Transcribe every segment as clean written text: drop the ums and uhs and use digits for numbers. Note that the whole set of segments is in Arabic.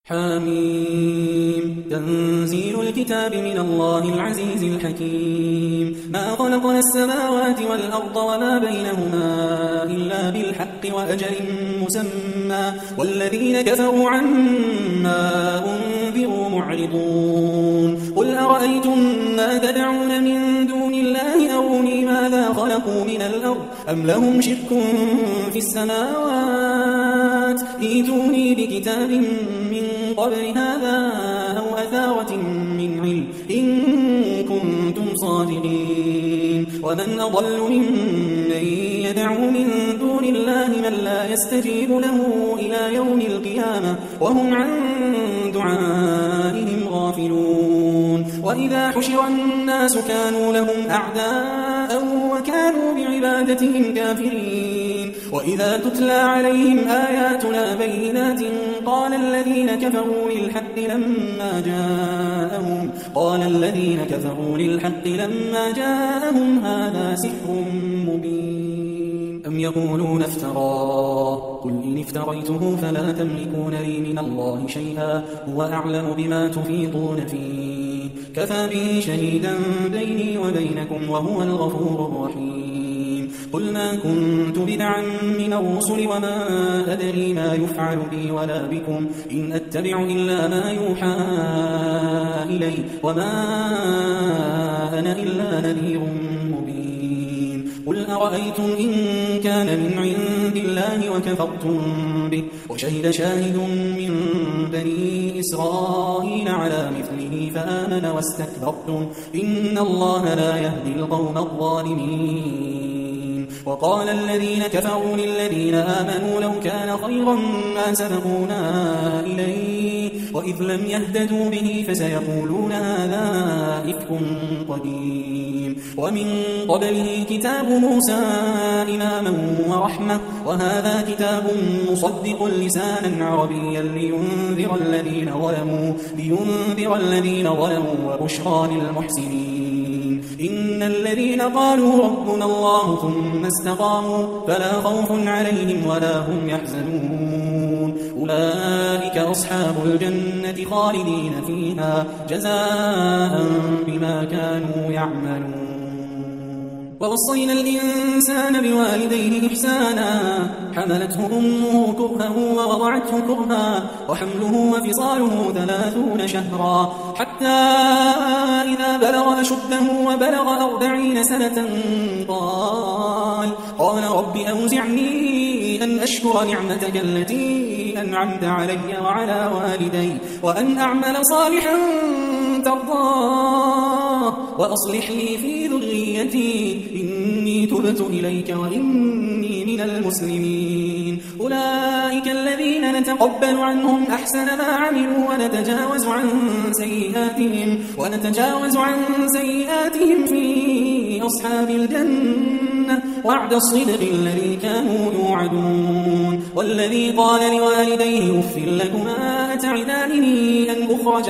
حميم. تنزيل الكتاب من الله العزيز الحكيم. ما خلقنا السماوات والأرض وما بينهما إلا بالحق وأجل مسمى والذين كفروا عما أنذروا معرضون. قل أرأيتم ما تدعون من دون الله أروني ماذا خلقوا من الأرض أم لهم شرك في السماوات ائتوني بكتاب من قبل هذا أو أثارة من علم إن كنتم صادقين. ومن أضل ممن يدعو من دون الله من لا يستجيب له إلى يوم القيامة وهم عن دعائهم غافلون. وإذا حشر الناس كانوا لهم أعداء وكانوا بعبادتهم كافرين. وإذا تتلى عليهم آياتنا بينات قال الذين كفروا للحق لما جاءهم هذا سحر مبين. أم يقولون افتراه قل إن افتريته فلا تملكون لي من الله شيئا هو أعلم بما تفيضون فيه كفى به شهيدا بيني وبينكم وهو الغفور الرحيم. قل ما كنت بدعا من الرسل وما أدري ما يفعل بي ولا بكم إن أتبع إلا ما يوحى إلي وما أنا إلا نذير مبين. قل أرأيتم إن كان من عند الله وكفرتم به وشهد شاهد من بني إسرائيل على مثله فآمن واستكبرتم إن الله لا يهدي القوم الظالمين. وقال الذين كفروا للذين آمنوا لو كان خيرا ما سبقونا إليه وإذ لم يهتدوا به فسيقولون هذا إفك قديم. ومن قبله كتاب موسى إماما ورحمة وهذا كتاب مصدق لسانا عربيا لينذر الذين ظلموا وبشرى للمحسنين. إن الذين قالوا ربنا الله ثم استقاموا فلا خوف عليهم ولا هم يحزنون أولئك أصحاب الجنة خالدين فيها جزاء بما كانوا يعملون. ووصينا الإنسان بوالديه إحسانا حملته أمه كرها ووضعته كرها وحمله وفصاله 30 شهرا حتى إذا بلغ أشده وبلغ 40 سنة قال رب أوزعني أن أشكر نعمتك التي أنعمت علي وعلى والدي وأن أعمل صالحا ترضاه وأصلح لي في ذريتي إني تبت إليك وإني من المسلمين. أولئك الذين نتقبل عنهم أحسن ما عملوا ونتجاوز عن سيئاتهم في أصحاب الجنة وعد الصدق الذي كانوا يوعدون. والذي قال لوالديه أف لكما أتعدانني أن أخرج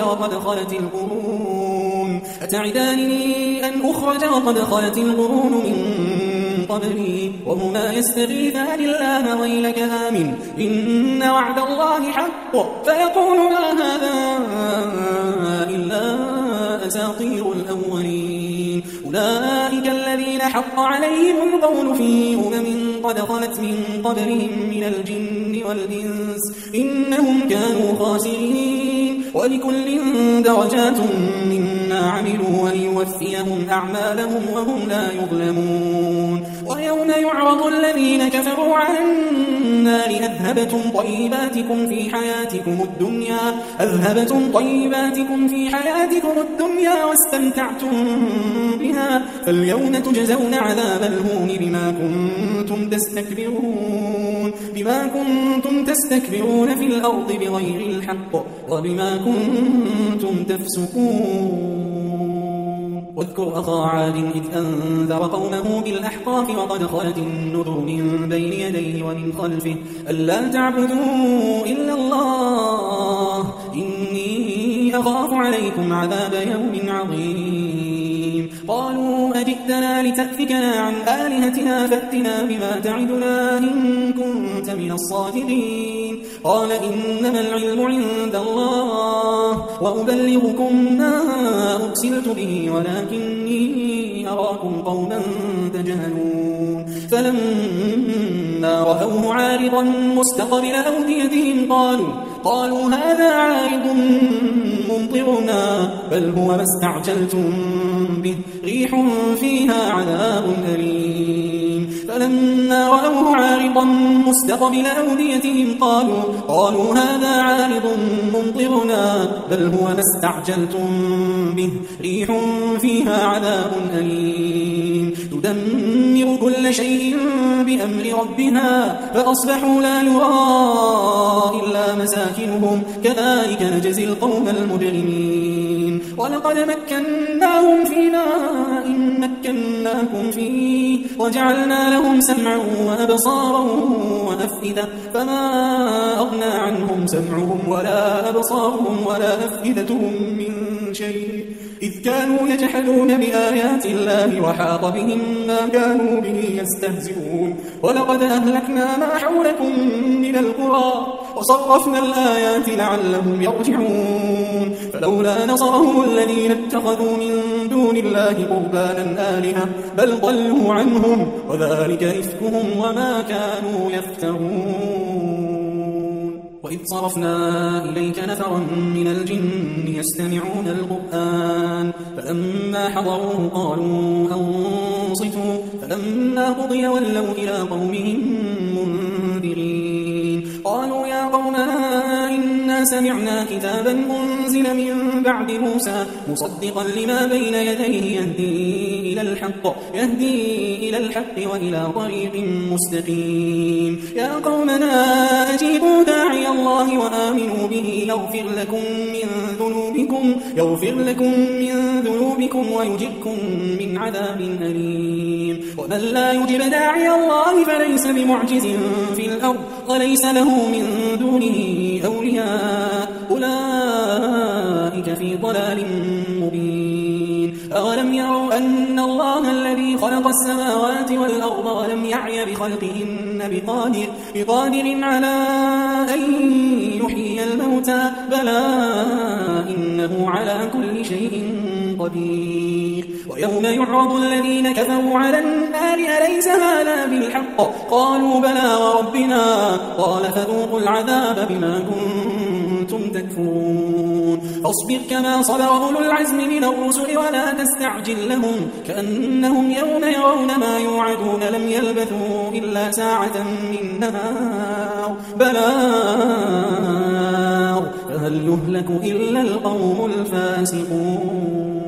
وقد خلت القرون من قبلي وهما يستغيثان الله ويلك آمن إن وعد الله حق فيقول ما هذا إلا أساطير الأولين. أولئك الذين حق عليهم القول في قد خلت من قبلهم من الجن والإنس إنهم كانوا خاسرين. ولكل درجات مما عملوا وليوفيهم أعمالهم وهم لا يظلمون. ويوم يعرض الذين كفروا على النار أذهبتم طيباتكم في حياتكم الدنيا واستمتعتم بها فاليوم تجزون عذاب الهون بما كنتم تستكبرون في الأرض بغير الحق وبما كنتم تفسقون. واذكر أخا عاد إذ أنذر قومه بالأحقاف وقد خلت النذر من بين يديه ومن خلفه ألا تعبدوا إلا الله إني أخاف عليكم عذاب يوم عظيم. قالوا أجئتنا لتأفكنا عن آلهتنا فأتنا بما تعدنا إن كنت من الصادقين. قال إنما العلم عند الله وأبلغكم ما أرسلت به ولكني أراكم قوما تجهلون فلما رأوه عارضا مستقبل أوديتهم قالوا هذا عارض ممطرنا بل هو ما استعجلتم به ريح فيها عذاب أليم فلما رأوه عارضا مستقبل أوديتهم قالوا هذا عارض ممطرنا بل هو ما استعجلتم به ريح فيها عذاب أليم تدمر كل شيء بأمر ربها فأصبحوا لا يرى إلا مساكنهم كذلك نجزي القوم المجرمين ولقد مكناهم فيما إن مكناكم فيه وجعلنا لهم سمعا وأبصارا وأفئدة فما أغنى عنهم سمعهم ولا أبصارهم ولا أفئدتهم من شيء إذ كانوا يجحدون بآيات الله وحاط بهم ما كانوا به يستهزئون ولقد أهلكنا ما حولكم من القرى وصرفنا الآيات لعلهم يرجعون فلولا نصرهم الذين اتخذوا من دون الله قربانا آلهة بل ضلوا عنهم وذلك إفكهم وما كانوا يفترون وإذ صرفنا إليك نفرا من الجن يستمعون القرآن فلما حضروه قالوا أنصتوا فلما قضي ولوا إلى قومهم منذرين قالوا يا قومنا إنا سمعنا كتابا أنزل من بعد موسى مصدقا لما بين يديه يهدي إلى الحق وإلى طريق مستقيم يا قومنا أجيبوا داعي الله وآمنوا به يغفر لكم من ذنوبكم ويجركم من عذاب أليم ومن لا يجب داعي الله فليس بمعجز في الأرض وليس له من دونه أولياء أولئك في ضلال مبين أولم يروا أن الله الذي خلق السماوات والأرض ولم يعي بخلقهن بقادر على أن يحيي الموتى بلى إنه على كل شيء قدير ويوم يعرض الذين كفروا على النار أليس هذا بالحق قالوا بلى وربنا قال فذوقوا العذاب بما كنتم تكفرون فاصبر كما صبر أولو العزم من الرسل ولا تستعجل لهم كأنهم يوم يرون ما يوعدون لم يلبثوا إلا ساعة من نهار بلاغ فهل يهلك إلا القوم الفاسقون